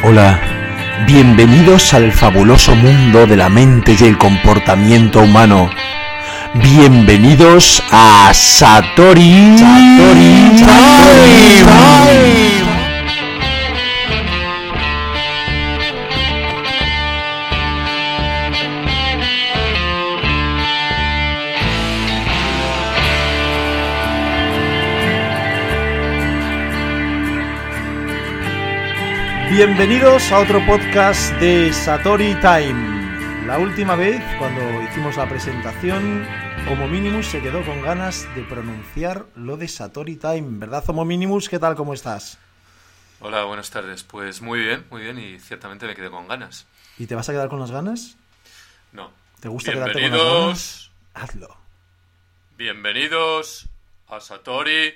Hola, bienvenidos al fabuloso mundo de la mente y el comportamiento humano. Bienvenidos a Satori Time. Bienvenidos a otro podcast de Satori Time. La última vez, cuando hicimos la presentación, Homo Minimus se quedó con ganas de pronunciar lo de Satori Time. ¿Verdad, Homo Minimus? ¿Qué tal? ¿Cómo estás? Hola, buenas tardes. Pues muy bien, y ciertamente me quedé con ganas. ¿Y te vas a quedar con las ganas? No. ¿Te gusta quedarte con las ganas? Hazlo. Bienvenidos a Satori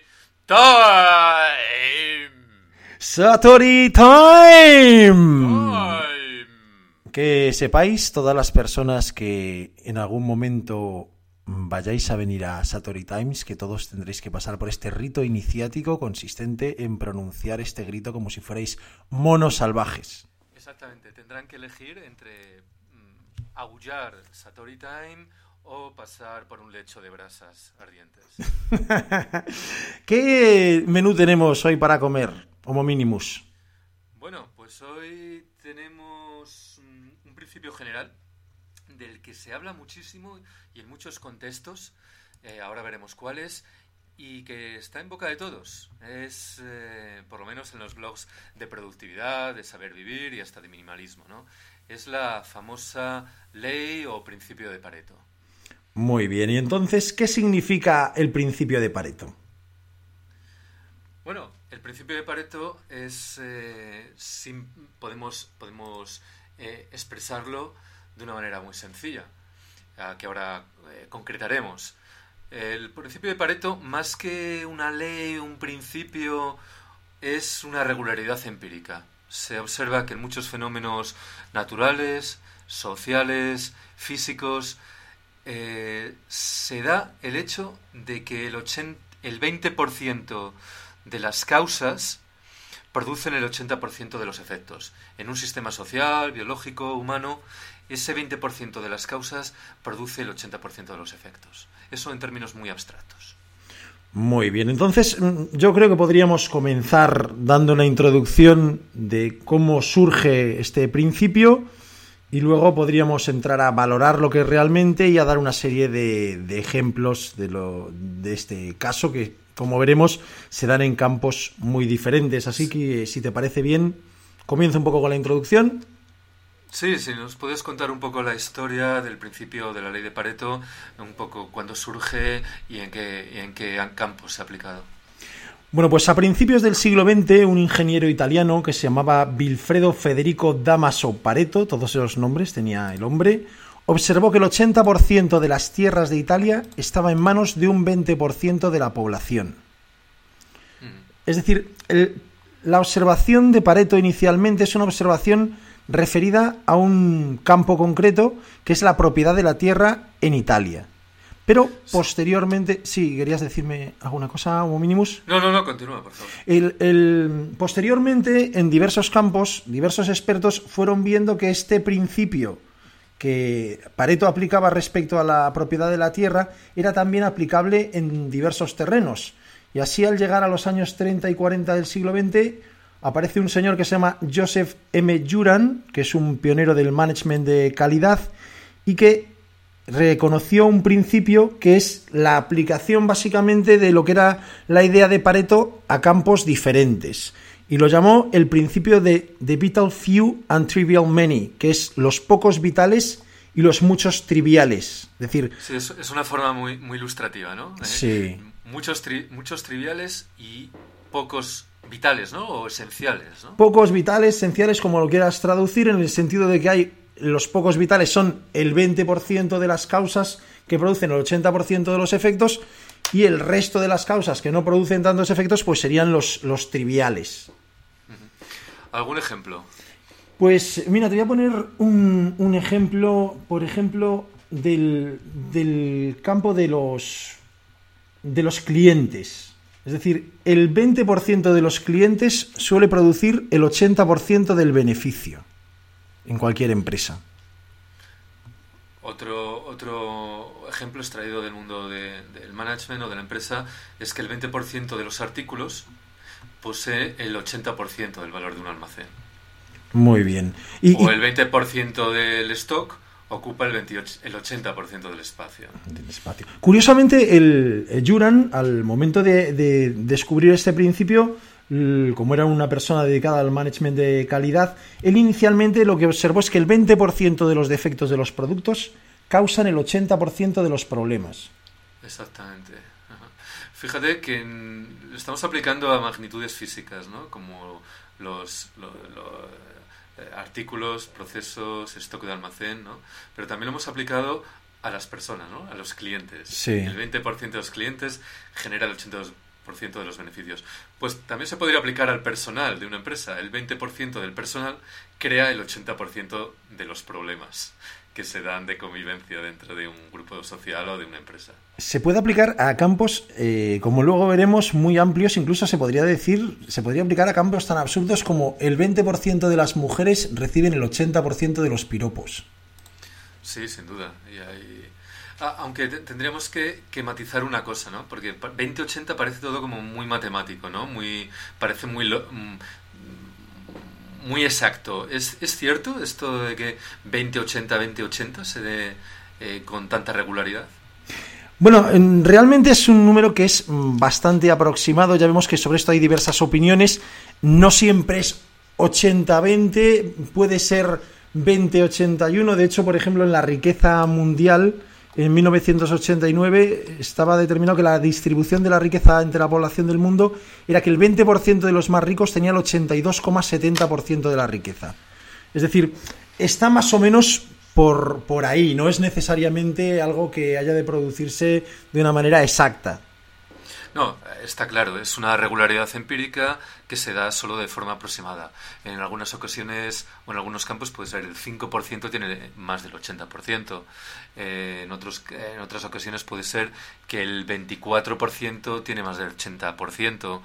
Time. Satori Time. Que sepáis, todas las personas que en algún momento vayáis a venir a Satori Times, que todos tendréis que pasar por este rito iniciático consistente en pronunciar este grito como si fuerais monos salvajes. Exactamente, tendrán que elegir entre aullar Satori Time o pasar por un lecho de brasas ardientes. ¿Qué menú tenemos hoy para comer, Homo Minimus? Bueno, pues hoy tenemos un principio general del que se habla muchísimo y en muchos contextos, ahora veremos cuáles, y que está en boca de todos. Es, por lo menos en los blogs de productividad, de saber vivir y hasta de minimalismo, ¿no? Es la famosa ley o principio de Pareto. Muy bien, y entonces, ¿qué significa el principio de Pareto? Bueno, el principio de Pareto es, podemos expresarlo de una manera muy sencilla, que ahora concretaremos. El principio de Pareto, más que una ley, un principio, es una regularidad empírica. Se observa que en muchos fenómenos naturales, sociales, físicos, se da el hecho de que el 20% de las causas producen el 80% de los efectos. En un sistema social, biológico, humano, ese 20% de las causas produce el 80% de los efectos. Eso en términos muy abstractos. Muy bien, entonces yo creo que podríamos comenzar dando una introducción de cómo surge este principio y luego podríamos entrar a valorar lo que es realmente y a dar una serie de ejemplos de este caso que, como veremos, se dan en campos muy diferentes. Así que, si te parece bien, comienzo un poco con la introducción. Sí, nos puedes contar un poco la historia del principio de la ley de Pareto, un poco cuándo surge y en qué campos se ha aplicado. Bueno, pues a principios del siglo XX, un ingeniero italiano que se llamaba Vilfredo Federico Damaso Pareto, todos esos nombres tenía el hombre, observó que el 80% de las tierras de Italia estaba en manos de un 20% de la población. Es decir, la observación de Pareto inicialmente es una observación referida a un campo concreto que es la propiedad de la tierra en Italia. Pero posteriormente... Sí, ¿querías decirme alguna cosa, Homo Minimus? No, continúa, por favor. Posteriormente, en diversos campos, diversos expertos fueron viendo que este principio que Pareto aplicaba respecto a la propiedad de la tierra era también aplicable en diversos terrenos. Y así, al llegar a los años 30 y 40 del siglo XX, aparece un señor que se llama Joseph M. Juran, que es un pionero del management de calidad y que reconoció un principio que es la aplicación básicamente de lo que era la idea de Pareto a campos diferentes. Y lo llamó el principio de The Vital Few and Trivial Many, que es los pocos vitales y los muchos triviales. Es decir, sí, es una forma muy, muy ilustrativa, ¿no? Sí. Muchos triviales y pocos vitales, ¿no? O esenciales, ¿no? Pocos vitales, esenciales, como lo quieras traducir, en el sentido de que hay los pocos vitales son el 20% de las causas que producen el 80% de los efectos y el resto de las causas que no producen tantos efectos pues serían los triviales. ¿Algún ejemplo? Pues mira, te voy a poner un ejemplo, por ejemplo, del campo de los clientes. Es decir, el 20% de los clientes suele producir el 80% del beneficio en cualquier empresa. Otro ejemplo extraído del mundo del management o de la empresa es que el 20% de los artículos posee el 80% del valor de un almacén. Muy bien. O el 20% del stock ocupa el 80% del espacio. Curiosamente, el Juran, al momento de descubrir este principio, como era una persona dedicada al management de calidad, él inicialmente lo que observó es que el 20% de los defectos de los productos causan el 80% de los problemas. Exactamente. Ajá. Fíjate que lo estamos aplicando a magnitudes físicas, ¿no? Como los artículos, procesos, stock de almacén, ¿no? Pero también lo hemos aplicado a las personas, ¿no? A los clientes. Sí. El 20% de los clientes genera el 82% de los beneficios. Pues también se podría aplicar al personal de una empresa. El 20% del personal crea el 80% de los problemas que se dan de convivencia dentro de un grupo social o de una empresa. Se puede aplicar a campos, como luego veremos, muy amplios. Incluso se podría aplicar a campos tan absurdos como el 20% de las mujeres reciben el 80% de los piropos. Sí, sin duda. Aunque tendríamos que matizar una cosa, ¿no? Porque 20-80 parece todo como muy matemático, ¿no? Parece muy exacto. ¿Es cierto esto de que 20-80 se dé con tanta regularidad? Bueno, realmente es un número que es bastante aproximado. Ya vemos que sobre esto hay diversas opiniones. No siempre es 80-20, puede ser 20-81. De hecho, por ejemplo, en la riqueza mundial, en 1989, estaba determinado que la distribución de la riqueza entre la población del mundo era que el 20% de los más ricos tenía el 82,70% de la riqueza. Es decir, está más o menos por ahí, no es necesariamente algo que haya de producirse de una manera exacta. No, está claro, es una regularidad empírica que se da solo de forma aproximada. En algunas ocasiones o en algunos campos puede ser el 5% tiene más del 80%. En otras ocasiones puede ser que el 24% tiene más del 80%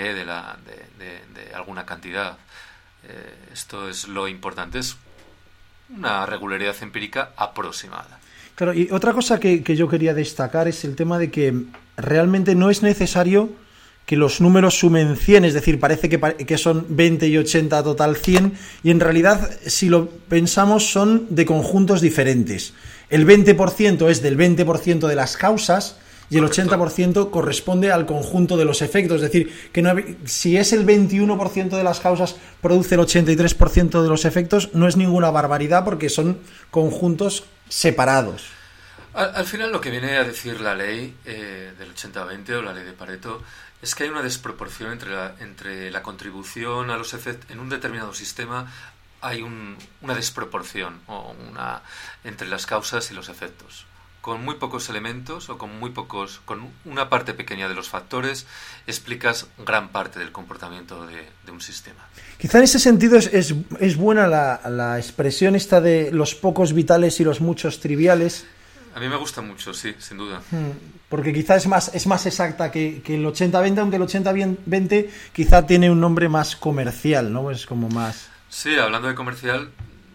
de alguna cantidad. Esto es lo importante, es una regularidad empírica aproximada. Claro, y otra cosa que yo quería destacar es el tema de que realmente no es necesario que los números sumen 100, es decir, parece que son 20 y 80 total 100, y en realidad, si lo pensamos, son de conjuntos diferentes. El 20% es del 20% de las causas y el 80% corresponde al conjunto de los efectos. Es decir, que si es el 21% de las causas produce el 83% de los efectos, no es ninguna barbaridad porque son conjuntos separados. Al final lo que viene a decir la ley del 80-20 o la ley de Pareto es que hay una desproporción entre la contribución a los efectos en un determinado sistema. Hay una desproporción entre las causas y los efectos. Con muy pocos elementos o con una parte pequeña de los factores explicas gran parte del comportamiento de un sistema. Quizá en ese sentido es buena la expresión esta de los pocos vitales y los muchos triviales. A mí me gusta mucho, sí, sin duda. Porque quizá es más exacta que el 80-20, aunque el 80-20 quizá tiene un nombre más comercial, ¿no? Es como más... Sí, hablando de comercial,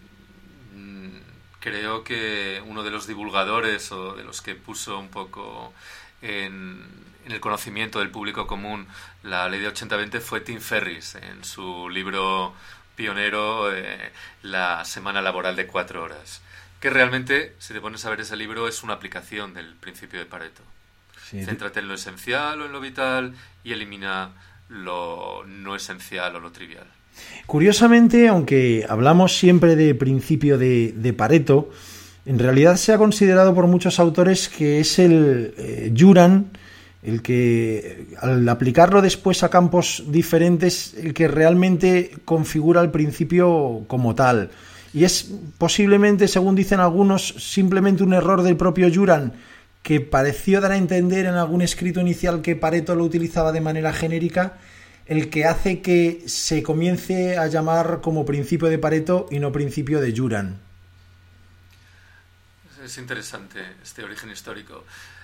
creo que uno de los divulgadores o de los que puso un poco en el conocimiento del público común la ley de 80-20 fue Tim Ferriss, en su libro pionero La semana laboral de 4 horas. Que realmente, si te pones a ver ese libro, es una aplicación del principio de Pareto. Sí. Céntrate en lo esencial o en lo vital y elimina lo no esencial o lo trivial. Curiosamente, aunque hablamos siempre de principio de Pareto, en realidad se ha considerado por muchos autores que es el Juran, el que al aplicarlo después a campos diferentes, el que realmente configura el principio como tal. Y es posiblemente, según dicen algunos, simplemente un error del propio Juran, que pareció dar a entender en algún escrito inicial que Pareto lo utilizaba de manera genérica, el que hace que se comience a llamar como principio de Pareto y no principio de Juran. es interesante este origen histórico.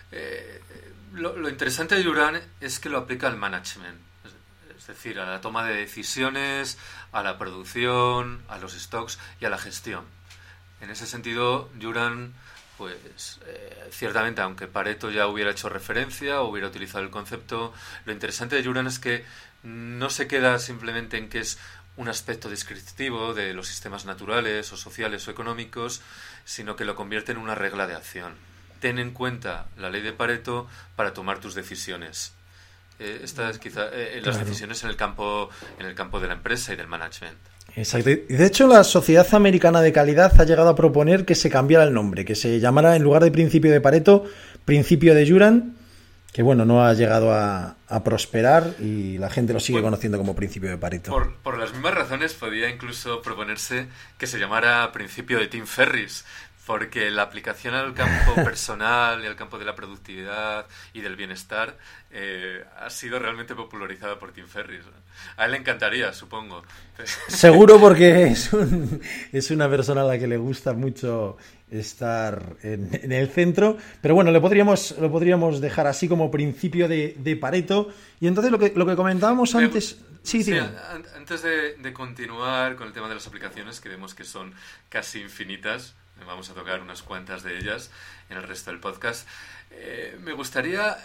Lo interesante de Juran es que lo aplica al management, es decir, a la toma de decisiones, a la producción, a los stocks y a la gestión. En ese sentido, Juran, pues ciertamente, aunque Pareto ya hubiera hecho referencia o hubiera utilizado el concepto, lo interesante de Juran es que no se queda simplemente en que es un aspecto descriptivo de los sistemas naturales o sociales o económicos, sino que lo convierte en una regla de acción. Ten en cuenta la ley de Pareto para tomar tus decisiones. Esta es quizá las decisiones en el campo de la empresa y del management. Exacto. Y de hecho, la Sociedad Americana de Calidad ha llegado a proponer que se cambiara el nombre, que se llamara, en lugar de principio de Pareto, principio de Juran, que bueno, no ha llegado a prosperar y la gente lo sigue conociendo como principio de Pareto. Por las mismas razones podía incluso proponerse que se llamara principio de Tim Ferriss, porque la aplicación al campo personal y al campo de la productividad y del bienestar ha sido realmente popularizada por Tim Ferriss. A él le encantaría, supongo. Seguro, porque es una persona a la que le gusta mucho estar en el centro, pero bueno, lo podríamos dejar así como principio de Pareto. Y entonces lo que comentábamos antes... Antes de continuar con el tema de las aplicaciones, que vemos que son casi infinitas, vamos a tocar unas cuantas de ellas en el resto del podcast, me gustaría,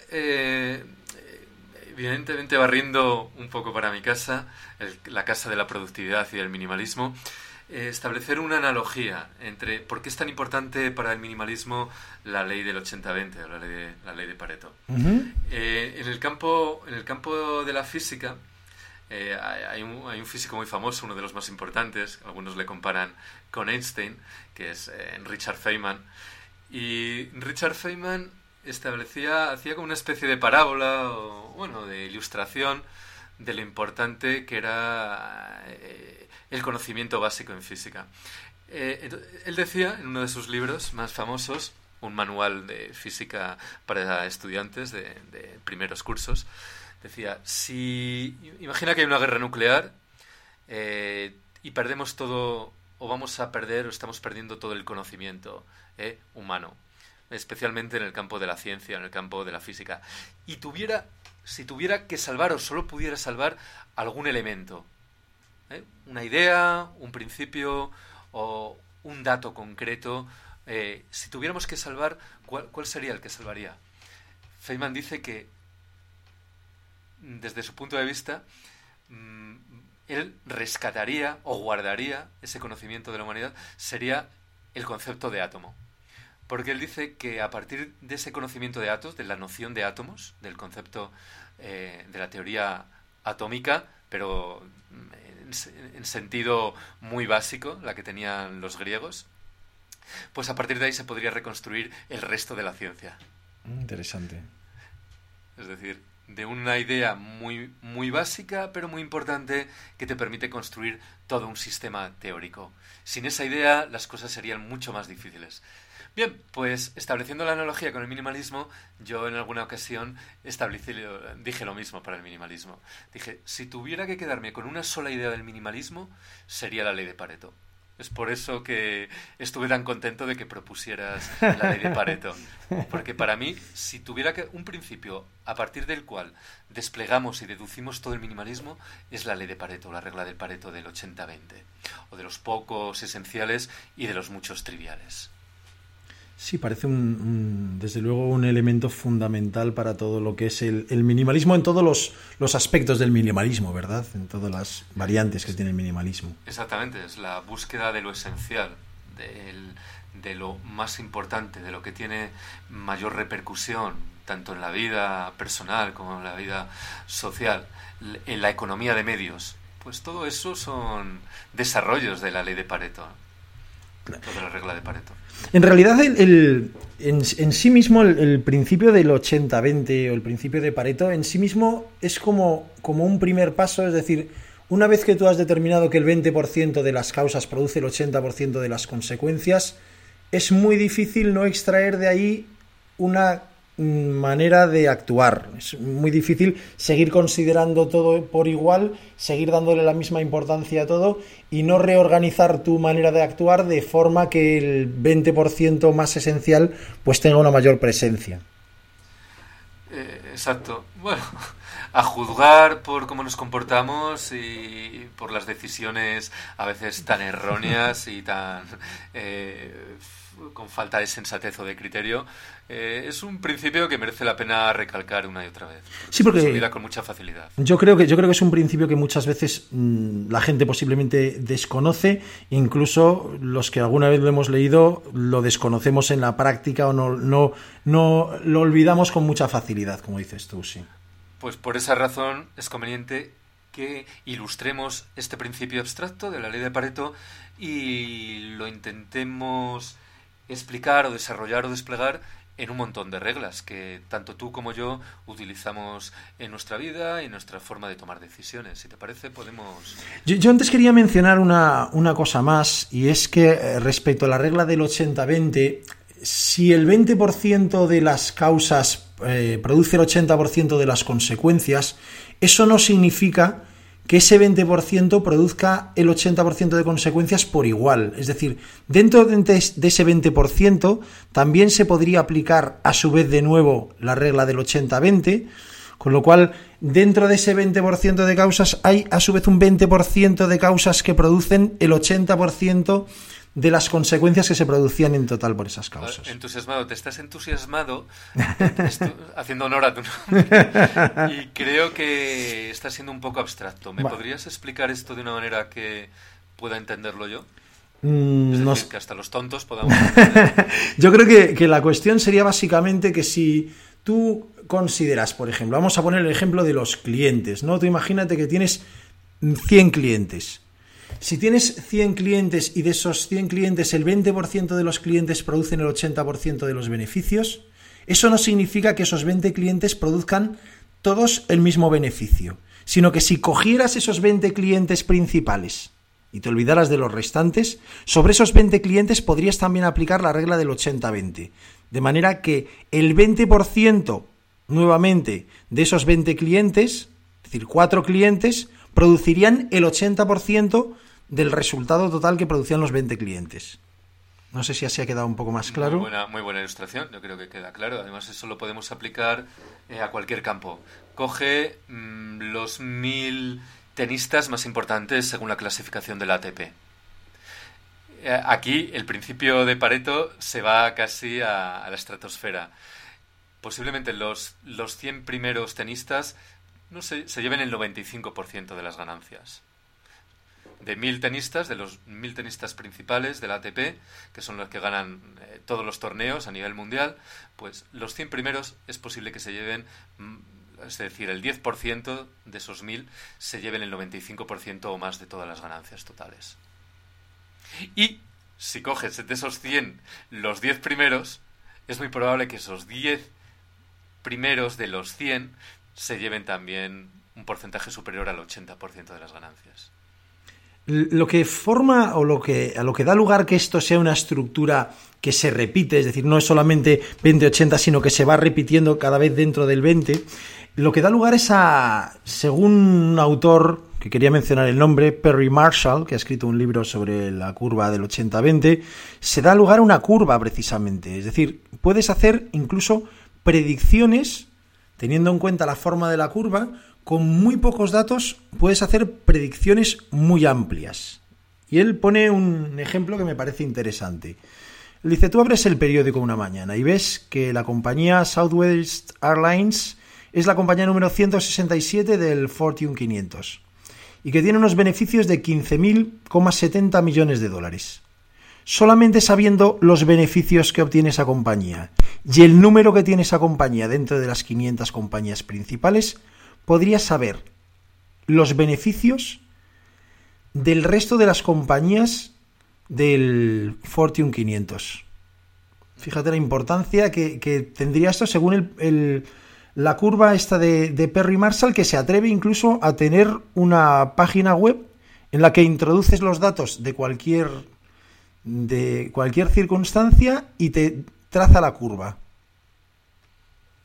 evidentemente barriendo un poco para mi casa, la casa de la productividad y del minimalismo, establecer una analogía entre por qué es tan importante para el minimalismo la ley del 80-20, o la ley de Pareto. Uh-huh. En el campo de la física, hay un físico muy famoso, uno de los más importantes, algunos le comparan con Einstein, que es Richard Feynman. Y Richard Feynman hacía como una especie de parábola, de ilustración de lo importante que era el conocimiento básico en física. Él decía, en uno de sus libros más famosos, un manual de física para estudiantes de primeros cursos, decía, imagina que hay una guerra nuclear y perdemos todo, o vamos a perder, o estamos perdiendo todo el conocimiento humano, especialmente en el campo de la ciencia, en el campo de la física. Y si tuviera que salvar, o solo pudiera salvar algún elemento, una idea, un principio o un dato concreto, si tuviéramos que salvar, ¿cuál sería el que salvaría? Feynman dice que desde su punto de vista, él rescataría o guardaría ese conocimiento de la humanidad, sería el concepto de átomo. Porque él dice que a partir de ese conocimiento de átomos, de la noción de átomos, del concepto de la teoría atómica, pero en sentido muy básico, la que tenían los griegos, pues a partir de ahí se podría reconstruir el resto de la ciencia. Interesante. Es decir, de una idea muy, muy básica, pero muy importante, que te permite construir todo un sistema teórico. Sin esa idea, las cosas serían mucho más difíciles. Bien, pues estableciendo la analogía con el minimalismo, yo en alguna ocasión dije lo mismo para el minimalismo. Dije, si tuviera que quedarme con una sola idea del minimalismo, sería la ley de Pareto. Es por eso que estuve tan contento de que propusieras la ley de Pareto. Porque para mí, si tuviera un principio a partir del cual desplegamos y deducimos todo el minimalismo, es la ley de Pareto, la regla del Pareto del 80-20. O de los pocos esenciales y de los muchos triviales. Sí, parece desde luego un elemento fundamental para todo lo que es el minimalismo, en todos los aspectos del minimalismo, ¿verdad? En todas las variantes que tiene el minimalismo. Exactamente, es la búsqueda de lo esencial, de lo más importante, de lo que tiene mayor repercusión, tanto en la vida personal como en la vida social, en la economía de medios. Pues todo eso son desarrollos de la ley de Pareto, toda la regla de Pareto. En realidad, en sí mismo, el principio del 80-20 o el principio de Pareto, en sí mismo es como un primer paso, es decir, una vez que tú has determinado que el 20% de las causas produce el 80% de las consecuencias, es muy difícil no extraer de ahí una manera de actuar. Es muy difícil seguir considerando todo por igual, seguir dándole la misma importancia a todo y no reorganizar tu manera de actuar de forma que el 20% más esencial pues tenga una mayor presencia. Exacto. Bueno, a juzgar por cómo nos comportamos y por las decisiones a veces tan erróneas y tan con falta de sensatez o de criterio, es un principio que merece la pena recalcar una y otra vez. Sí, porque se olvida con mucha facilidad. Yo creo que es un principio que muchas veces la gente posiblemente desconoce, incluso los que alguna vez lo hemos leído lo desconocemos en la práctica o no lo olvidamos con mucha facilidad, como dices tú, sí. Pues por esa razón es conveniente que ilustremos este principio abstracto de la ley de Pareto y lo intentemos explicar o desarrollar o desplegar en un montón de reglas que tanto tú como yo utilizamos en nuestra vida y en nuestra forma de tomar decisiones. Si te parece, podemos... Yo antes quería mencionar una cosa más, y es que respecto a la regla del 80-20, si el 20% de las causas produce el 80% de las consecuencias, eso no significa que ese 20% produzca el 80% de consecuencias por igual. Es decir, dentro de ese 20% también se podría aplicar a su vez de nuevo la regla del 80-20, con lo cual dentro de ese 20% de causas hay a su vez un 20% de causas que producen el 80% de las consecuencias que se producían en total por esas causas. Entusiasmado, te estás entusiasmado haciendo honor a tu nombre y creo que está siendo un poco abstracto. ¿Me podrías explicar esto de una manera que pueda entenderlo yo? Es decir, que hasta los tontos podamos entender. Yo creo que la cuestión sería básicamente que si tú consideras, por ejemplo, vamos a poner el ejemplo de los clientes, ¿no? Tú imagínate que tienes 100 clientes. Si tienes 100 clientes y de esos 100 clientes el 20% de los clientes producen el 80% de los beneficios, eso no significa que esos 20 clientes produzcan todos el mismo beneficio, sino que si cogieras esos 20 clientes principales y te olvidaras de los restantes, sobre esos 20 clientes podrías también aplicar la regla del 80-20, de manera que el 20% nuevamente de esos 20 clientes, es decir, 4 clientes, producirían el 80% del resultado total que producían los 20 clientes. No sé si así ha quedado un poco más claro. Muy buena ilustración, yo creo que queda claro. Además, eso lo podemos aplicar a cualquier campo. Coge los 1000 tenistas más importantes según la clasificación del ATP. Aquí el principio de Pareto se va casi a la estratosfera. Posiblemente los 100 primeros tenistas no sé, se lleven el 95% de las ganancias. De 1000 tenistas, de los 1000 tenistas principales del ATP, que son los que ganan todos los torneos a nivel mundial, pues los 100 primeros es posible que se lleven, es decir, el 10% de esos 1000 se lleven el 95% o más de todas las ganancias totales. Y si coges de esos 100 los 10 primeros, es muy probable que esos 10 primeros de los 100 se lleven también un porcentaje superior al 80% de las ganancias. Lo que forma o a lo que da lugar que esto sea una estructura que se repite, es decir, no es solamente 20-80, sino que se va repitiendo cada vez dentro del 20, lo que da lugar es según un autor que quería mencionar el nombre, Perry Marshall, que ha escrito un libro sobre la curva del 80-20, se da lugar a una curva precisamente, es decir, puedes hacer incluso predicciones teniendo en cuenta la forma de la curva. Con muy pocos datos puedes hacer predicciones muy amplias. Y él pone un ejemplo que me parece interesante. Él dice, tú abres el periódico una mañana y ves que la compañía Southwest Airlines es la compañía número 167 del Fortune 500 y que tiene unos beneficios de 15.070 millones de dólares. Solamente sabiendo los beneficios que obtiene esa compañía y el número que tiene esa compañía dentro de las 500 compañías principales, podrías saber los beneficios del resto de las compañías del Fortune 500. Fíjate la importancia que tendría esto según la curva esta de Perry Marshall, que se atreve incluso a tener una página web en la que introduces los datos de cualquier circunstancia y te traza la curva.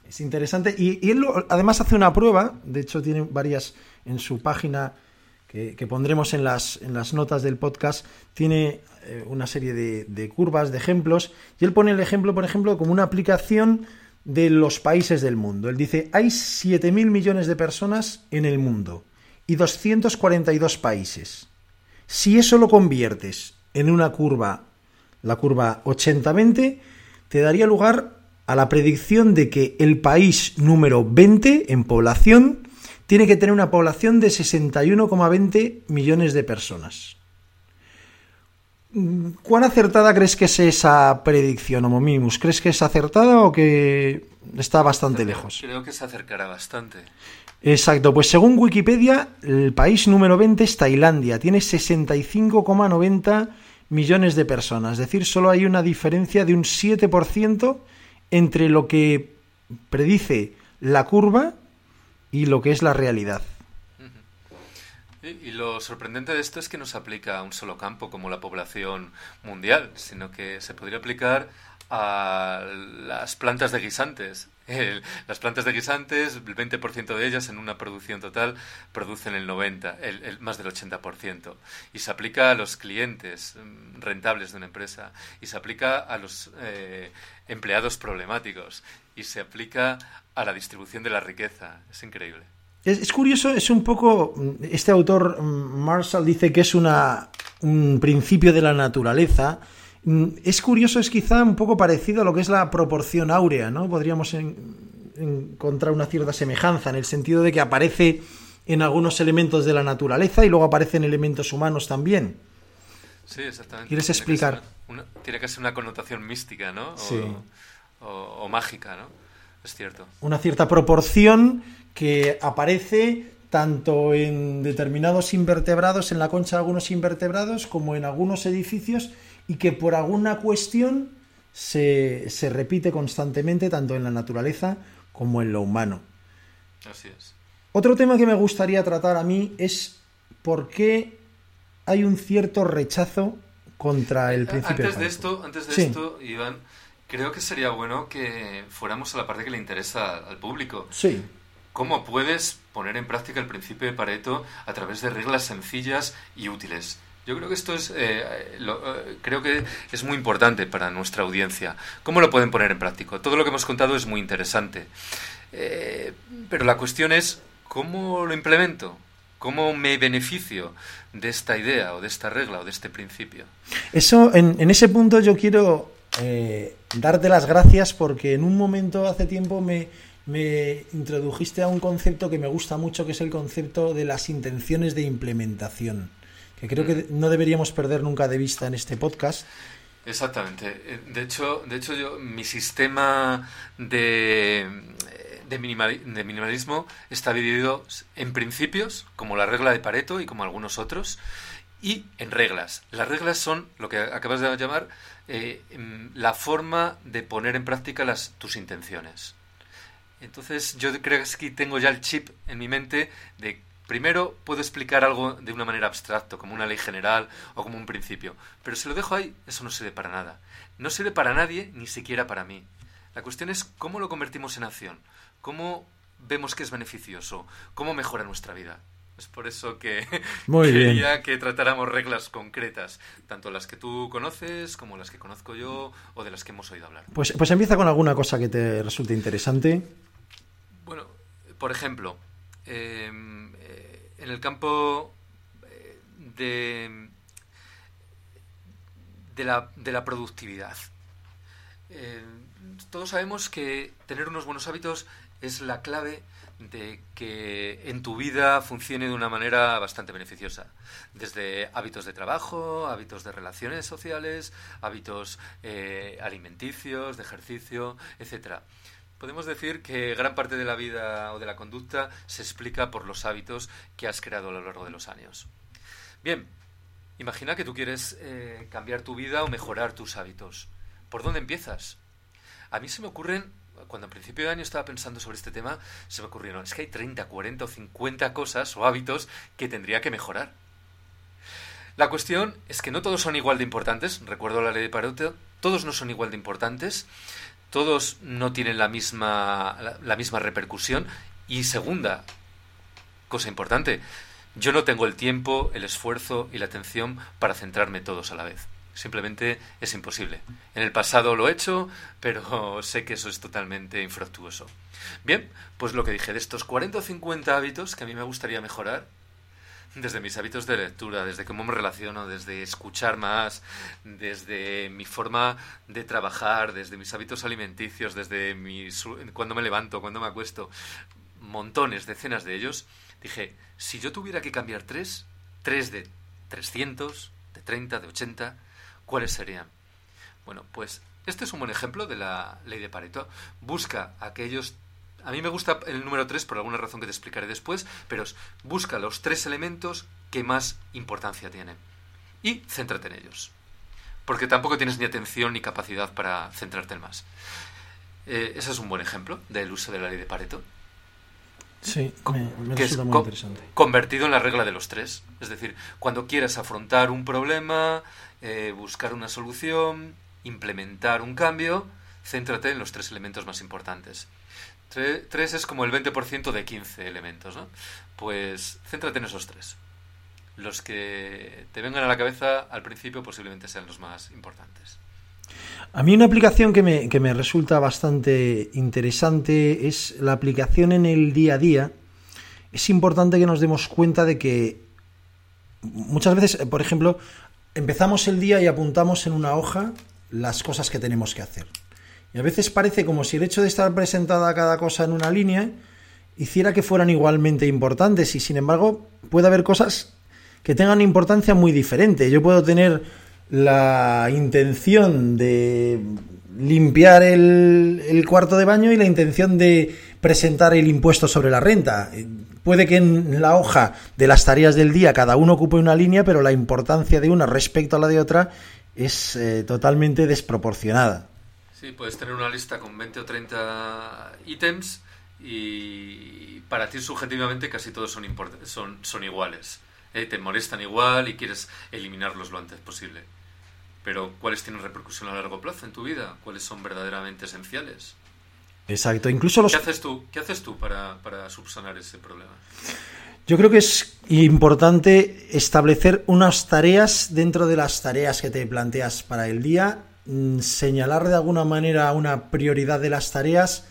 Es interesante. Y él además hace una prueba, de hecho tiene varias en su página que pondremos en las notas del podcast, tiene una serie de curvas, de ejemplos, y él pone el ejemplo, por ejemplo, como una aplicación de los países del mundo. Él dice, hay 7.000 millones de personas en el mundo y 242 países. Si eso lo conviertes en una curva, la curva 80-20, te daría lugar a la predicción de que el país número 20 en población tiene que tener una población de 61,20 millones de personas. ¿Cuán acertada crees que es esa predicción, Homo Minimus? ¿Crees que es acertada o que está bastante lejos? Creo que se acercará bastante. Exacto, pues según Wikipedia, el país número 20 es Tailandia, tiene 65,90 millones de personas, es decir, solo hay una diferencia de un 7% entre lo que predice la curva y lo que es la realidad. Y lo sorprendente de esto es que no se aplica a un solo campo como la población mundial, sino que se podría aplicar a las plantas de guisantes. Las plantas de guisantes, el 20% de ellas en una producción total producen el 90%, más del 80%. Y se aplica a los clientes rentables de una empresa, y se aplica a los empleados problemáticos, y se aplica a la distribución de la riqueza. Es increíble. Es curioso, es un poco... Este autor, Marshall, dice que es un principio de la naturaleza. Es curioso, es quizá un poco parecido a lo que es la proporción áurea, ¿no? Podríamos encontrar una cierta semejanza en el sentido de que aparece en algunos elementos de la naturaleza y luego aparecen elementos humanos también. Sí, exactamente. ¿Quieres explicar? Tiene que ser una connotación mística, ¿no? Sí. O mágica, ¿no? Es cierto. Una cierta proporción que aparece tanto en determinados invertebrados, en la concha de algunos invertebrados, como en algunos edificios, y que por alguna cuestión se repite constantemente tanto en la naturaleza como en lo humano. Así es. Otro tema que me gustaría tratar a mí es por qué hay un cierto rechazo contra el principio Antes de esto, Iván, creo que sería bueno que fuéramos a la parte que le interesa al público. Sí. ¿Cómo puedes poner en práctica el principio de Pareto a través de reglas sencillas y útiles? Yo creo que esto es, creo que es muy importante para nuestra audiencia. ¿Cómo lo pueden poner en práctica? Todo lo que hemos contado es muy interesante. Pero la cuestión es, ¿cómo lo implemento? ¿Cómo me beneficio de esta idea o de esta regla o de este principio? Eso, en ese punto yo quiero darte las gracias porque en un momento hace tiempo me introdujiste a un concepto que me gusta mucho, que es el concepto de las intenciones de implementación, que creo que no deberíamos perder nunca de vista en este podcast. Exactamente. De hecho mi sistema de minimalismo está dividido en principios, como la regla de Pareto y como algunos otros, y en reglas. Las reglas son lo que acabas de llamar la forma de poner en práctica tus intenciones. Entonces yo creo que aquí tengo ya el chip en mi mente de, primero puedo explicar algo de una manera abstracta, como una ley general o como un principio, pero si lo dejo ahí, eso no sirve para nada. No sirve para nadie, ni siquiera para mí. La cuestión es cómo lo convertimos en acción, cómo vemos que es beneficioso, cómo mejora nuestra vida. Es por eso que quería que tratáramos reglas concretas, tanto las que tú conoces como las que conozco yo o de las que hemos oído hablar. Pues empieza con alguna cosa que te resulte interesante. Bueno, por ejemplo, en el campo de la productividad. Todos sabemos que tener unos buenos hábitos es la clave de que en tu vida funcione de una manera bastante beneficiosa. Desde hábitos de trabajo, hábitos de relaciones sociales, hábitos alimenticios, de ejercicio, etcétera. Podemos decir que gran parte de la vida o de la conducta se explica por los hábitos que has creado a lo largo de los años. Bien, imagina que tú quieres cambiar tu vida o mejorar tus hábitos. ¿Por dónde empiezas? A mí se me ocurren, cuando a principio de año estaba pensando sobre este tema, se me ocurrieron, es que hay 30, 40 o 50 cosas o hábitos que tendría que mejorar. La cuestión es que no todos son igual de importantes. Recuerdo la ley de Pareto, todos no son igual de importantes, todos no tienen la misma repercusión. Y segunda, cosa importante, yo no tengo el tiempo, el esfuerzo y la atención para centrarme todos a la vez. Simplemente es imposible. En el pasado lo he hecho, pero sé que eso es totalmente infructuoso. Bien, pues lo que dije, de estos 40 o 50 hábitos que a mí me gustaría mejorar, desde mis hábitos de lectura, desde cómo me relaciono, desde escuchar más, desde mi forma de trabajar, desde mis hábitos alimenticios, desde cuando me levanto, cuando me acuesto, montones, decenas de ellos, dije, si yo tuviera que cambiar tres de 300, de 30, de 80, ¿cuáles serían? Bueno, pues este es un buen ejemplo de la ley de Pareto. Busca aquellos... A mí me gusta el número 3 por alguna razón que te explicaré después, pero busca los 3 elementos que más importancia tienen y céntrate en ellos, porque tampoco tienes ni atención ni capacidad para centrarte en más. Ese es un buen ejemplo del uso de la ley de Pareto. Sí, me resulta muy interesante. Convertido en la regla de los 3. Es decir, cuando quieras afrontar un problema, buscar una solución, implementar un cambio, céntrate en los 3 elementos más importantes. 3 es como el 20% de 15 elementos, ¿no? Pues céntrate en esos 3. Los que te vengan a la cabeza al principio posiblemente sean los más importantes. A mí una aplicación que me resulta bastante interesante es la aplicación en el día a día. Es importante que nos demos cuenta de que muchas veces, por ejemplo, empezamos el día y apuntamos en una hoja las cosas que tenemos que hacer. Y a veces parece como si el hecho de estar presentada cada cosa en una línea hiciera que fueran igualmente importantes, y sin embargo puede haber cosas que tengan importancia muy diferente. Yo puedo tener la intención de limpiar el cuarto de baño y la intención de presentar el impuesto sobre la renta. Puede que en la hoja de las tareas del día cada uno ocupe una línea, pero la importancia de una respecto a la de otra es totalmente desproporcionada. Sí, puedes tener una lista con 20 o 30 ítems y para ti subjetivamente casi todos son iguales. Te molestan igual y quieres eliminarlos lo antes posible. Pero ¿cuáles tienen repercusión a largo plazo en tu vida? ¿Cuáles son verdaderamente esenciales? Exacto. Incluso ¿Qué haces tú para subsanar ese problema? Yo creo que es importante establecer unas tareas dentro de las tareas que te planteas para el día, señalar de alguna manera una prioridad de las tareas,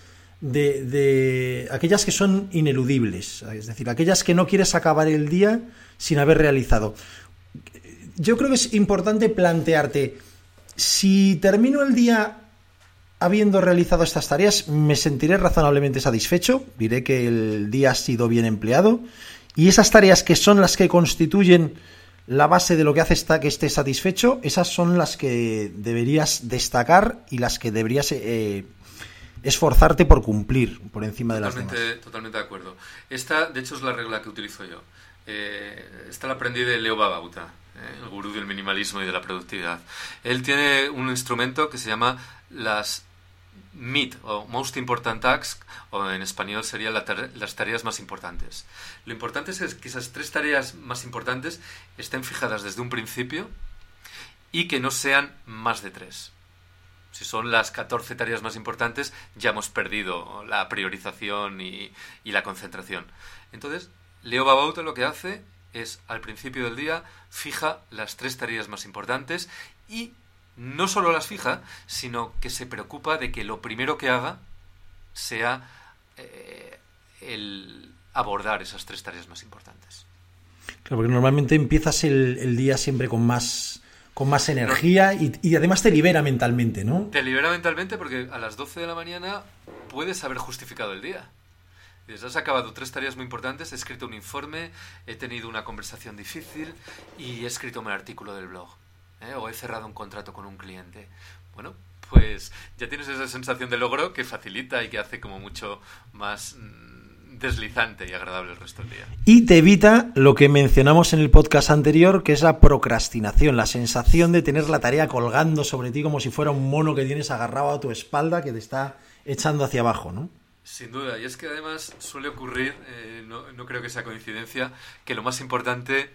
de aquellas que son ineludibles, es decir, aquellas que no quieres acabar el día sin haber realizado. Yo creo que es importante plantearte, si termino el día habiendo realizado estas tareas, me sentiré razonablemente satisfecho, diré que el día ha sido bien empleado, y esas tareas que son las que constituyen la base de lo que hace que estés satisfecho, esas son las que deberías destacar y las que deberías esforzarte por cumplir por encima de las demás. Totalmente de acuerdo. Esta, de hecho, es la regla que utilizo yo. Esta la aprendí de Leo Babauta, el gurú del minimalismo y de la productividad. Él tiene un instrumento que se llama las MIT, o Most Important Tasks, o en español serían las tareas más importantes. Lo importante es que esas 3 tareas más importantes estén fijadas desde un principio y que no sean más de 3. Si son las 14 tareas más importantes, ya hemos perdido la priorización y la concentración. Entonces, Leo Babauta lo que hace es, al principio del día, fija las 3 tareas más importantes y no solo las fija, sino que se preocupa de que lo primero que haga sea el abordar esas 3 tareas más importantes. Claro, porque normalmente empiezas el día siempre con más energía y además te libera mentalmente, ¿no? Te libera mentalmente porque a las 12 de la mañana puedes haber justificado el día. Has acabado 3 tareas muy importantes, he escrito un informe, he tenido una conversación difícil y he escrito un artículo del blog. O he cerrado un contrato con un cliente. Bueno, pues ya tienes esa sensación de logro que facilita y que hace como mucho más deslizante y agradable el resto del día. Y te evita lo que mencionamos en el podcast anterior, que es la procrastinación, la sensación de tener la tarea colgando sobre ti como si fuera un mono que tienes agarrado a tu espalda que te está echando hacia abajo, ¿no? Sin duda, y es que además suele ocurrir, no creo que sea coincidencia, que lo más importante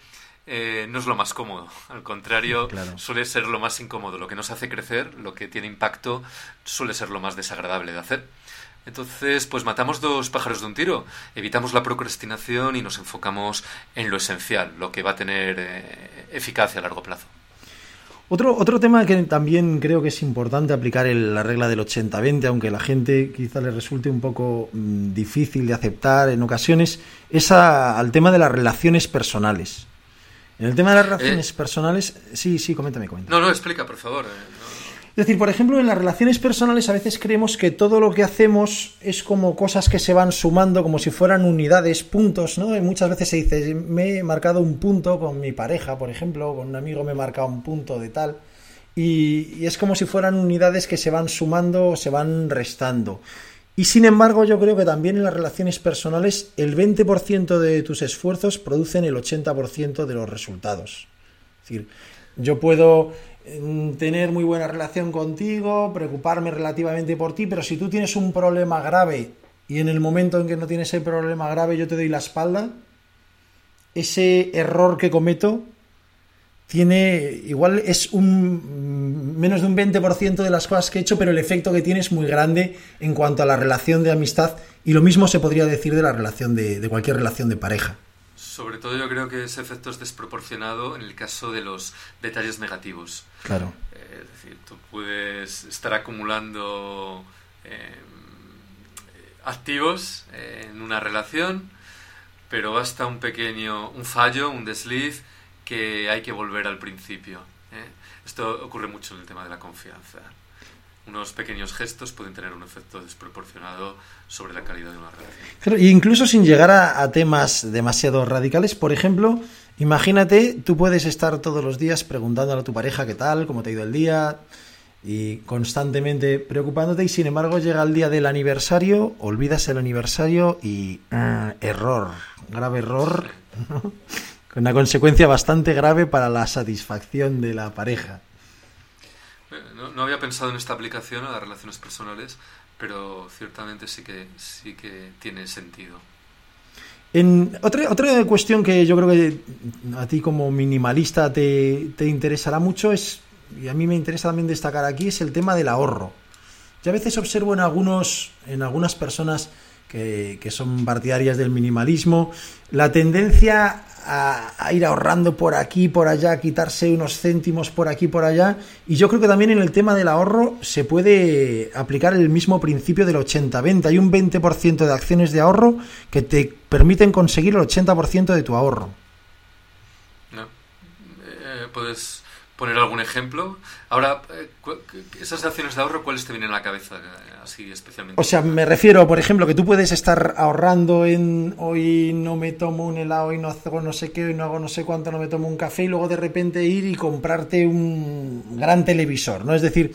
no es lo más cómodo. Al contrario, Claro. suele ser lo más incómodo. Lo que nos hace crecer, lo que tiene impacto, suele ser lo más desagradable de hacer. Entonces, pues matamos dos pájaros de un tiro. Evitamos la procrastinación y nos enfocamos en lo esencial, lo que va a tener eficacia a largo plazo. Otro tema que también creo que es importante aplicar la regla del 80-20, aunque a la gente quizá le resulte un poco difícil de aceptar en ocasiones, es al tema de las relaciones personales. En el tema de las relaciones personales... Sí, coméntame. No, explica, por favor. Es decir, por ejemplo, en las relaciones personales a veces creemos que todo lo que hacemos es como cosas que se van sumando, como si fueran unidades, puntos, ¿no? Y muchas veces se dice, me he marcado un punto con mi pareja, por ejemplo, con un amigo me he marcado un punto de tal, y es como si fueran unidades que se van sumando o se van restando. Y sin embargo, yo creo que también en las relaciones personales el 20% de tus esfuerzos producen el 80% de los resultados. Es decir, yo puedo tener muy buena relación contigo, preocuparme relativamente por ti, pero si tú tienes un problema grave y en el momento en que no tienes el problema grave yo te doy la espalda, ese error que cometo igual es menos de un 20% de las cosas que he hecho, pero el efecto que tiene es muy grande en cuanto a la relación de amistad, y lo mismo se podría decir de la relación de cualquier relación de pareja. Sobre todo yo creo que ese efecto es desproporcionado en el caso de los detalles negativos. Claro. Es decir, tú puedes estar acumulando activos en una relación, pero basta un fallo, un desliz, que hay que volver al principio. Esto ocurre mucho en el tema de la confianza. Unos pequeños gestos pueden tener un efecto desproporcionado sobre la calidad de una relación. Pero incluso sin llegar a temas demasiado radicales, por ejemplo, imagínate, tú puedes estar todos los días preguntándole a tu pareja qué tal, cómo te ha ido el día, y constantemente preocupándote, y sin embargo llega el día del aniversario, olvidas el aniversario y grave error, ¿no? Con una consecuencia bastante grave para la satisfacción de la pareja. No había pensado en esta aplicación a las relaciones personales, pero ciertamente sí que tiene sentido. Otra cuestión que yo creo que a ti como minimalista te interesará mucho y a mí me interesa también destacar aquí, es el tema del ahorro. Yo a veces observo en algunas personas que son partidarias del minimalismo, la tendencia a ir ahorrando por aquí, por allá, a quitarse unos céntimos por aquí, por allá, y yo creo que también en el tema del ahorro se puede aplicar el mismo principio del 80-20. Hay un 20% de acciones de ahorro que te permiten conseguir el 80% de tu ahorro. No. ¿Puedes poner algún ejemplo? Ahora, esas acciones de ahorro, ¿cuáles te vienen a la cabeza así especialmente? O sea, me refiero, por ejemplo, que tú puedes estar ahorrando en hoy no me tomo un helado, hoy no hago no sé qué, hoy no hago no sé cuánto, no me tomo un café, y luego de repente ir y comprarte un gran televisor, ¿no? Es decir,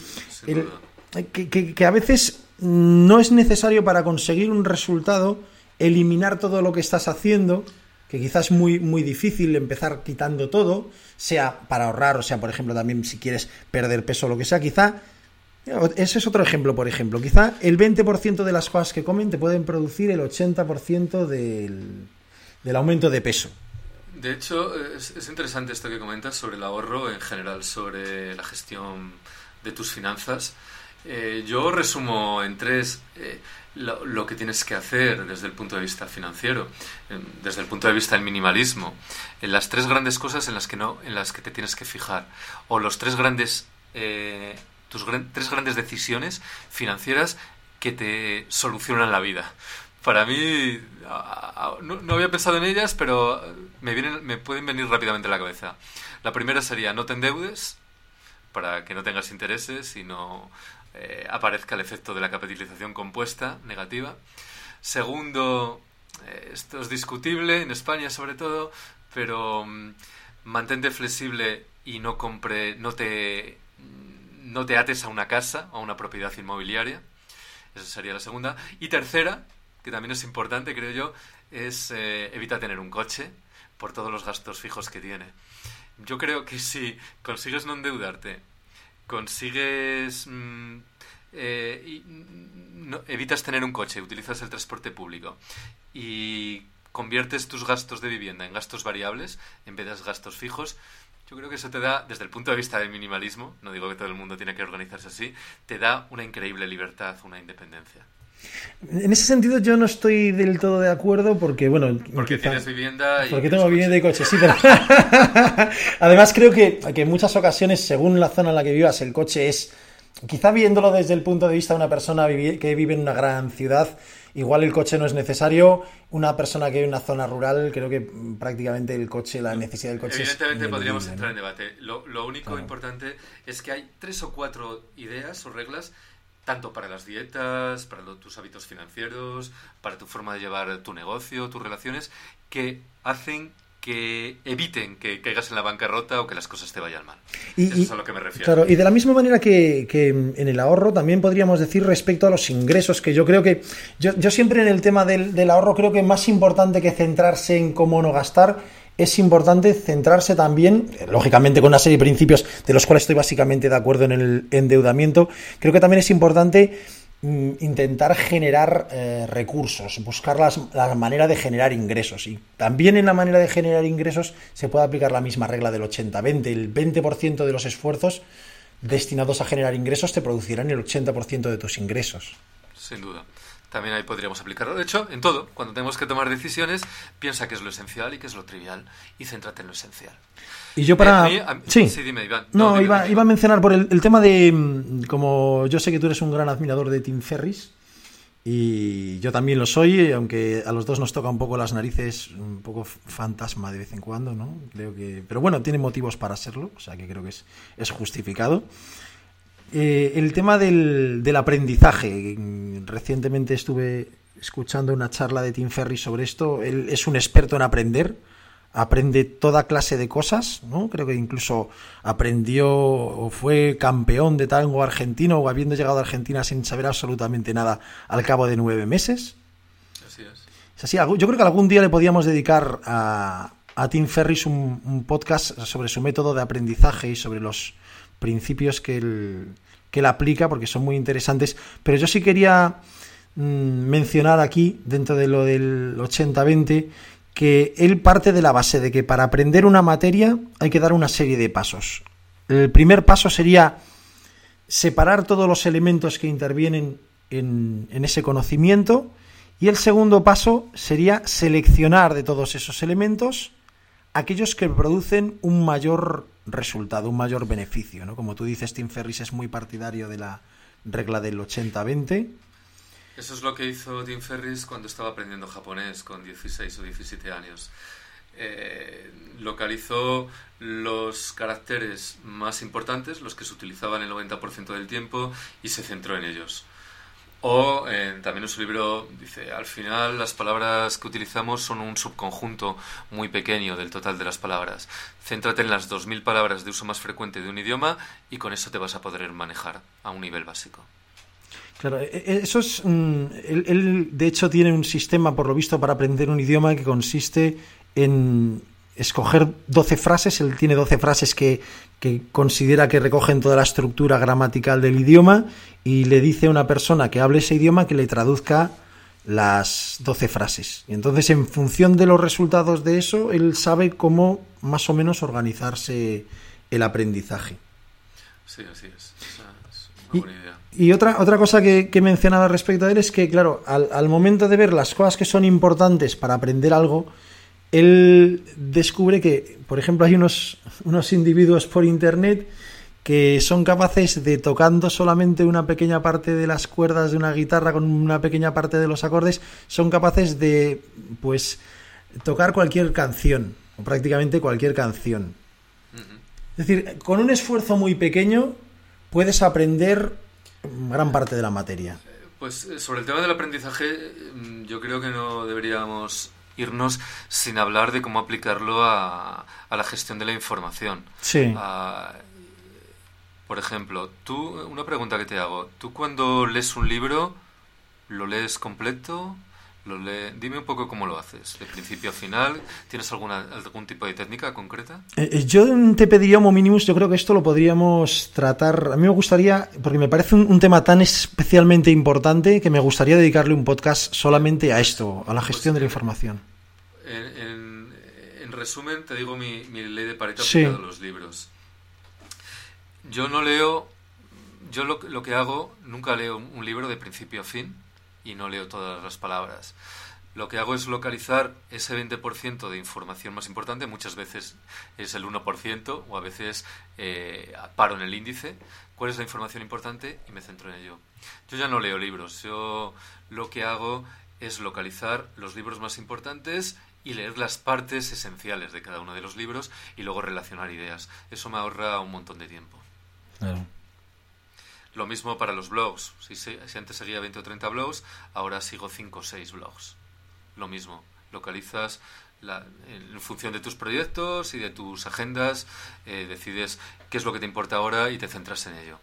que a veces no es necesario para conseguir un resultado eliminar todo lo que estás haciendo, que quizás es muy, muy difícil empezar quitando todo, sea para ahorrar, o sea, por ejemplo, también si quieres perder peso o lo que sea, quizá, ese es otro ejemplo, por ejemplo, quizá el 20% de las cosas que comen te pueden producir el 80% del aumento de peso. De hecho, es interesante esto que comentas sobre el ahorro en general, sobre la gestión de tus finanzas. Yo resumo en tres lo que tienes que hacer desde el punto de vista financiero, desde el punto de vista del minimalismo, en las tres grandes cosas en las que te tienes que fijar, o los tres grandes tres grandes decisiones financieras que te solucionan la vida. Para mí, no había pensado en ellas, pero me pueden venir rápidamente a la cabeza. La primera sería: no te endeudes, para que no tengas intereses y no aparezca el efecto de la capitalización compuesta negativa. Segundo, esto es discutible en España sobre todo, pero mantente flexible y no te ates a una casa o a una propiedad inmobiliaria. Esa sería la segunda. Y tercera, que también es importante, creo yo, es evita tener un coche por todos los gastos fijos que tiene. Yo creo que si consigues no endeudarte, evitas tener un coche, utilizas el transporte público y conviertes tus gastos de vivienda en gastos variables en vez de gastos fijos, yo creo que eso te da, desde el punto de vista del minimalismo, no digo que todo el mundo tiene que organizarse así, te da una increíble libertad, una independencia. En ese sentido yo no estoy del todo de acuerdo porque, bueno... Porque tienes vivienda y... Porque tengo vivienda y coche, sí, pero... Además creo que en muchas ocasiones, según la zona en la que vivas, el coche es... Quizá viéndolo desde el punto de vista de una persona que vive en una gran ciudad, igual el coche no es necesario. Una persona que vive en una zona rural, creo que prácticamente el coche, la necesidad del coche evidentemente es podríamos ¿no? entrar en debate. Lo único importante es que hay 3 o 4 ideas o reglas, tanto para las dietas, para tus hábitos financieros, para tu forma de llevar tu negocio, tus relaciones, que hacen que eviten que caigas en la bancarrota o que las cosas te vayan mal. Eso es a lo que me refiero. Claro, y de la misma manera que en el ahorro, también podríamos decir respecto a los ingresos, que yo creo que... Yo siempre en el tema del ahorro creo que más importante que centrarse en cómo no gastar, es importante centrarse también, lógicamente con una serie de principios de los cuales estoy básicamente de acuerdo en el endeudamiento, creo que también es importante intentar generar recursos, buscar la manera de generar ingresos. Y también en la manera de generar ingresos se puede aplicar la misma regla del 80-20. El 20% de los esfuerzos destinados a generar ingresos te producirán el 80% de tus ingresos. Sin duda. También ahí podríamos aplicarlo. De hecho, en todo, cuando tenemos que tomar decisiones, piensa qué es lo esencial y qué es lo trivial y céntrate en lo esencial. Y yo para... Sí, dime, Iván. No, iba a mencionar por el tema de... Como yo sé que tú eres un gran admirador de Tim Ferriss, y yo también lo soy, aunque a los dos nos toca un poco las narices, un poco fantasma de vez en cuando, ¿no? Creo que... Pero bueno, tiene motivos para serlo, o sea que creo que es justificado. El tema del aprendizaje. Recientemente estuve escuchando una charla de Tim Ferriss sobre esto. Él es un experto en aprende toda clase de cosas, ¿no? Creo que incluso aprendió o fue campeón de tango argentino, o habiendo llegado a Argentina sin saber absolutamente nada al cabo de 9 meses. Así es. Es así. Yo creo que algún día le podíamos dedicar a Tim Ferriss un podcast sobre su método de aprendizaje y sobre los principios que él aplica, porque son muy interesantes. Pero yo sí quería mencionar aquí, dentro de lo del 80-20, que él parte de la base de que para aprender una materia hay que dar una serie de pasos. El primer paso sería separar todos los elementos que intervienen en ese conocimiento, y el segundo paso sería seleccionar de todos esos elementos aquellos que producen un mayor resultado, un mayor beneficio, ¿no? Como tú dices, Tim Ferriss es muy partidario de la regla del 80-20. Eso es lo que hizo Tim Ferriss cuando estaba aprendiendo japonés con 16 o 17 años. Localizó los caracteres más importantes, los que se utilizaban el 90% del tiempo, y se centró en ellos. O también en su libro dice, al final las palabras que utilizamos son un subconjunto muy pequeño del total de las palabras. Céntrate en las 2000 palabras de uso más frecuente de un idioma y con eso te vas a poder manejar a un nivel básico. Claro, eso es... Él de hecho tiene un sistema, por lo visto, para aprender un idioma que consiste en escoger 12 frases. Él tiene 12 frases que considera que recogen toda la estructura gramatical del idioma, y le dice a una persona que hable ese idioma que le traduzca las 12 frases. Y entonces, en función de los resultados de eso, él sabe cómo más o menos organizarse el aprendizaje. Sí, así es. Es una buena idea. Y otra cosa que mencionaba respecto a él es que, claro, al momento de ver las cosas que son importantes para aprender algo, él descubre que, por ejemplo, hay unos individuos por internet que son capaces de, tocando solamente una pequeña parte de las cuerdas de una guitarra con una pequeña parte de los acordes, son capaces de, pues, tocar cualquier canción, o prácticamente cualquier canción. Es decir, con un esfuerzo muy pequeño puedes aprender gran parte de la materia. Pues sobre el tema del aprendizaje, yo creo que no deberíamos irnos sin hablar de cómo aplicarlo a la gestión de la información. Sí. Por ejemplo, una pregunta que te hago. ¿Tú cuando lees un libro, lo lees completo? Dime un poco cómo lo haces, de principio a final. ¿Tienes algún tipo de técnica concreta? Yo te pediría como mínimo, yo creo que esto lo podríamos tratar. A mí me gustaría, porque me parece un tema tan especialmente importante, que me gustaría dedicarle un podcast solamente a esto, a la gestión de la información. resumen, te digo mi ley de Pareto Sí. aplicada a los libros. Yo no leo... Yo lo que hago, nunca leo un libro de principio a fin y no leo todas las palabras. Lo que hago es localizar ese 20% de información más importante, muchas veces es el 1% o a veces paro en el índice, cuál es la información importante y me centro en ello. Yo ya no leo libros, yo lo que hago es localizar los libros más importantes y leer las partes esenciales de cada uno de los libros y luego relacionar ideas. Eso me ahorra un montón de tiempo. Claro. Lo mismo para los blogs. Si antes seguía 20 o 30 blogs, ahora sigo 5 o 6 blogs. Lo mismo. Localizas en función de tus proyectos y de tus agendas, decides qué es lo que te importa ahora y te centras en ello.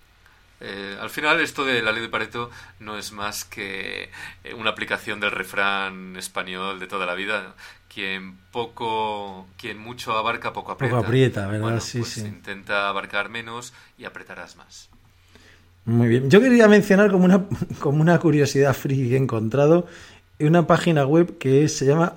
Al final, esto de la ley de Pareto no es más que una aplicación del refrán español de toda la vida, ¿no? Quien mucho abarca, poco aprieta. Poco aprieta, ¿verdad? Bueno, Sí, pues sí. intenta abarcar menos y apretarás más. Muy bien. Yo quería mencionar como una curiosidad friki que he encontrado una página web que se llama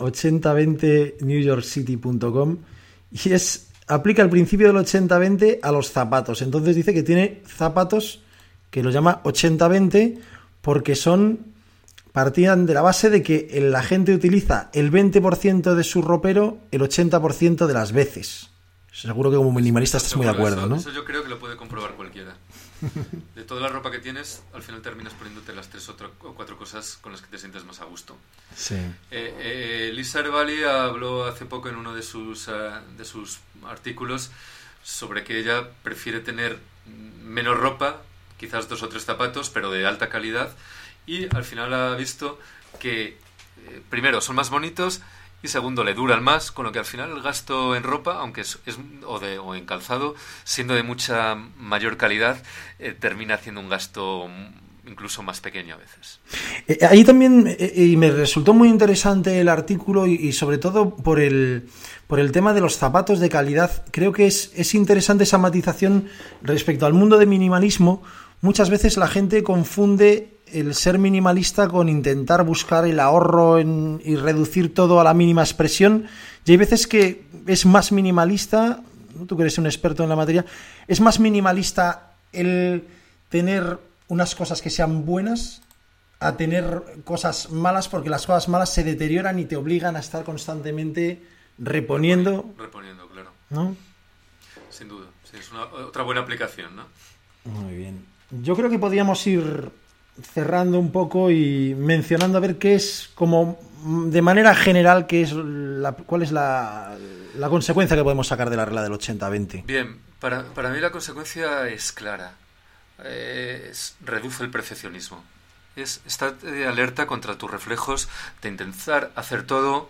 8020newyorkcity.com y aplica el principio del 80-20 a los zapatos. Entonces dice que tiene zapatos que los llama 80-20 porque partían de la base de que la gente utiliza el 20% de su ropero el 80% de las veces. Seguro que como minimalista estás muy de acuerdo, ¿no? Eso yo creo que lo puede comprobar cualquiera. De toda la ropa que tienes, al final terminas poniéndote las 3 o 4 cosas con las que te sientes más a gusto. Sí. Lisa Ervali habló hace poco en uno de sus artículos sobre que ella prefiere tener menos ropa, quizás 2 o 3 zapatos, pero de alta calidad, y al final ha visto que primero son más bonitos y segundo le duran más, con lo que al final el gasto en ropa, aunque o en calzado, siendo de mucha mayor calidad, termina haciendo un gasto incluso más pequeño a veces. Ahí también, y me resultó muy interesante el artículo y sobre todo por el tema de los zapatos de calidad. Creo que es interesante esa matización respecto al mundo de minimalismo. Muchas veces la gente confunde el ser minimalista con intentar buscar el ahorro y reducir todo a la mínima expresión. Y hay veces que es más minimalista, ¿no? Tú que eres un experto en la materia, es más minimalista el tener unas cosas que sean buenas a tener cosas malas, porque las cosas malas se deterioran y te obligan a estar constantemente reponiendo, claro. ¿no? Sin duda. Sí, es otra buena aplicación, ¿no? Muy bien. Yo creo que podríamos ir cerrando un poco y mencionando a ver qué es, como de manera general, cuál es la consecuencia que podemos sacar de la regla del 80-20. Bien, para mí la consecuencia es clara. Reduce el perfeccionismo. Estar de alerta contra tus reflejos de intentar hacer todo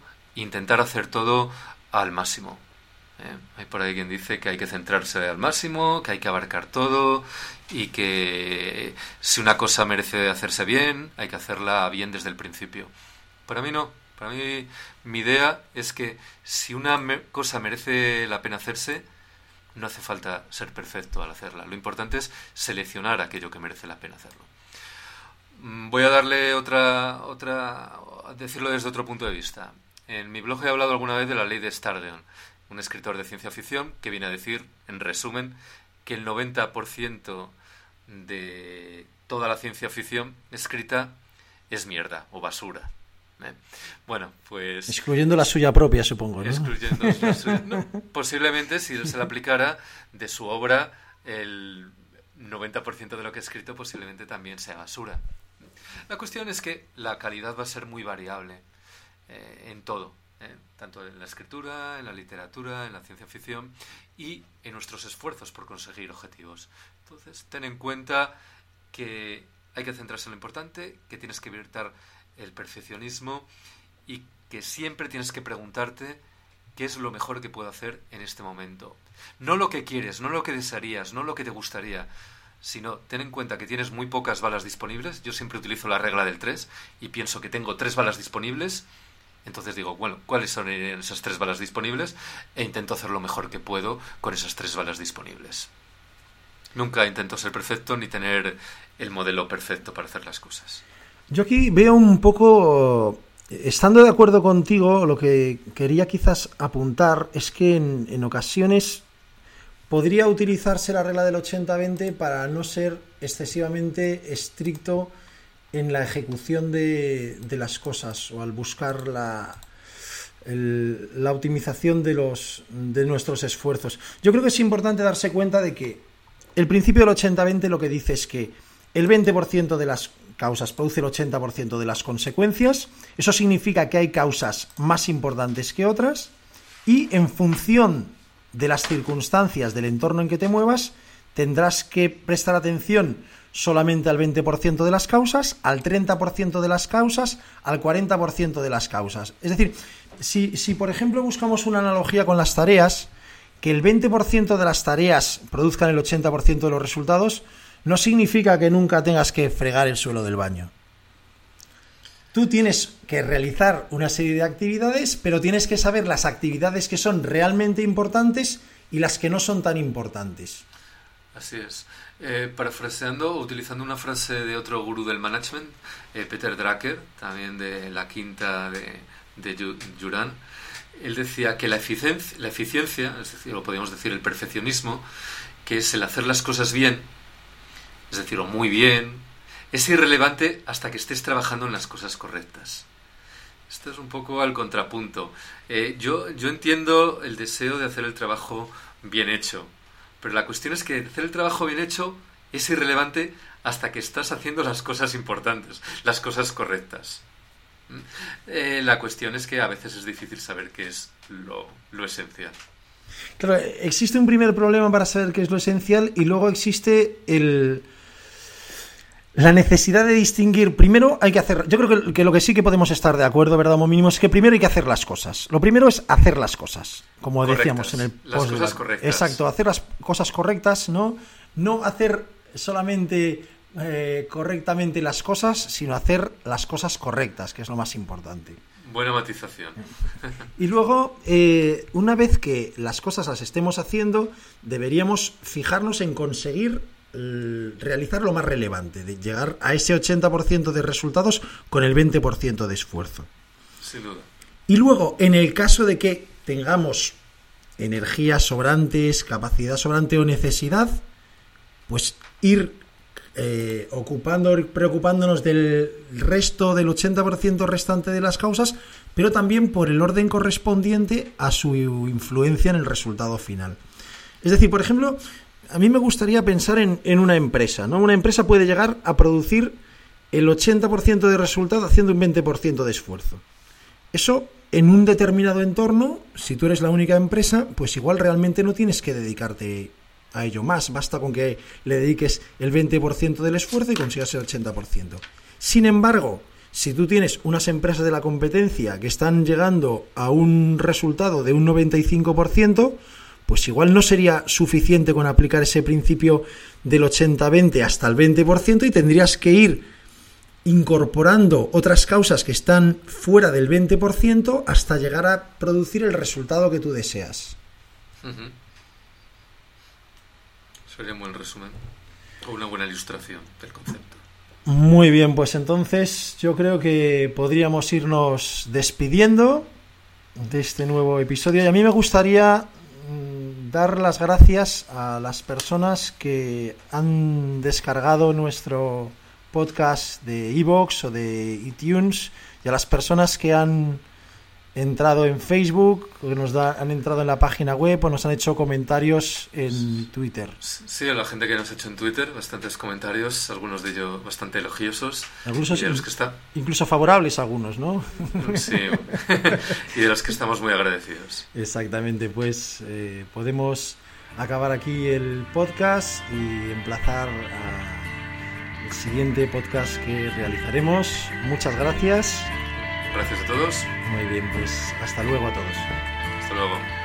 al máximo. Hay por ahí quien dice que hay que centrarse al máximo, que hay que abarcar todo y que si una cosa merece hacerse bien, hay que hacerla bien desde el principio. Para mí no. Para mí mi idea es que si una cosa merece la pena hacerse, no hace falta ser perfecto al hacerla. Lo importante es seleccionar aquello que merece la pena hacerlo. Voy a darle decirlo desde otro punto de vista. En mi blog he hablado alguna vez de la ley de Starden, un escritor de ciencia ficción que viene a decir, en resumen, que el 90% de toda la ciencia ficción escrita es mierda o basura. Bueno, pues... Excluyendo la suya propia, supongo, ¿no? Excluyendo la suya. No, posiblemente, si él se la aplicara, de su obra, el 90% de lo que ha escrito posiblemente también sea basura. La cuestión es que la calidad va a ser muy variable en todo. Tanto en la escritura, en la literatura, en la ciencia ficción y en nuestros esfuerzos por conseguir objetivos. Entonces, ten en cuenta que hay que centrarse en lo importante, que tienes que evitar el perfeccionismo y que siempre tienes que preguntarte qué es lo mejor que puedo hacer en este momento. No lo que quieres, no lo que desearías, no lo que te gustaría, sino ten en cuenta que tienes muy pocas balas disponibles. Yo siempre utilizo la regla del 3 y pienso que tengo 3 balas disponibles. Entonces digo, bueno, ¿cuáles son esas 3 balas disponibles? E intento hacer lo mejor que puedo con esas 3 balas disponibles. Nunca intento ser perfecto ni tener el modelo perfecto para hacer las cosas. Yo aquí veo un poco estando de acuerdo contigo, lo que quería quizás apuntar es que en ocasiones podría utilizarse la regla del 80-20 para no ser excesivamente estricto en la ejecución de las cosas o al buscar la optimización de nuestros esfuerzos. Yo creo que es importante darse cuenta de que el principio del 80-20 lo que dice es que el 20% de las causas produce el 80% de las consecuencias. Eso significa que hay causas más importantes que otras y en función de las circunstancias del entorno en que te muevas tendrás que prestar atención solamente al 20% de las causas, al 30% de las causas, al 40% de las causas. Es decir, si por ejemplo buscamos una analogía con las tareas, que el 20% de las tareas produzcan el 80% de los resultados, no significa que nunca tengas que fregar el suelo del baño. Tú tienes que realizar una serie de actividades, pero tienes que saber las actividades que son realmente importantes y las que no son tan importantes. Así es. Parafraseando, utilizando una frase de otro gurú del management, Peter Drucker, también de la quinta de Juran, él decía que la eficiencia, es decir, o podríamos decir el perfeccionismo, que es el hacer las cosas bien, es decir, o muy bien, es irrelevante hasta que estés trabajando en las cosas correctas. Esto es un poco al contrapunto. Yo entiendo el deseo de hacer el trabajo bien hecho, pero la cuestión es que hacer el trabajo bien hecho es irrelevante hasta que estás haciendo las cosas importantes, las cosas correctas. La cuestión es que a veces es difícil saber qué es lo esencial. Claro, existe un primer problema para saber qué es lo esencial y luego existe la necesidad de distinguir. Primero hay que hacer, yo creo que lo que sí que podemos estar de acuerdo, ¿verdad? Como mínimo es que primero hay que hacer las cosas. Lo primero es hacer las cosas, como correctas, decíamos en el post. Las cosas correctas. Exacto, hacer las cosas correctas, no hacer solamente correctamente las cosas, sino hacer las cosas correctas, que es lo más importante. Buena matización. Y luego, una vez que las cosas las estemos haciendo, deberíamos fijarnos en conseguir realizar lo más relevante, de llegar a ese 80% de resultados con el 20% de esfuerzo. Sin duda. Y luego, en el caso de que tengamos energías sobrantes, capacidad sobrante o necesidad, pues ir preocupándonos del resto del 80% restante de las causas, pero también por el orden correspondiente a su influencia en el resultado final. Es decir, por ejemplo, a mí me gustaría pensar en una empresa, ¿no? Una empresa puede llegar a producir el 80% de resultado haciendo un 20% de esfuerzo. Eso, en un determinado entorno, si tú eres la única empresa, pues igual realmente no tienes que dedicarte a ello más. Basta con que le dediques el 20% del esfuerzo y consigas el 80%. Sin embargo, si tú tienes unas empresas de la competencia que están llegando a un resultado de un 95%, pues igual no sería suficiente con aplicar ese principio del 80-20 hasta el 20% y tendrías que ir incorporando otras causas que están fuera del 20% hasta llegar a producir el resultado que tú deseas. Uh-huh. Sería un buen resumen o una buena ilustración del concepto. Muy bien, pues entonces yo creo que podríamos irnos despidiendo de este nuevo episodio y a mí me gustaría dar las gracias a las personas que han descargado nuestro podcast de iVoox o de iTunes y a las personas que han entrado en Facebook, que han entrado en la página web o nos han hecho comentarios en Twitter. Sí, a la gente que nos ha hecho en Twitter, bastantes comentarios, algunos de ellos bastante elogiosos. Algunos y de los que incluso favorables algunos, ¿no? Sí, y de los que estamos muy agradecidos. Exactamente, pues podemos acabar aquí el podcast y emplazar al siguiente podcast que realizaremos. Muchas gracias. Gracias a todos. Muy bien, pues hasta luego a todos. Hasta luego.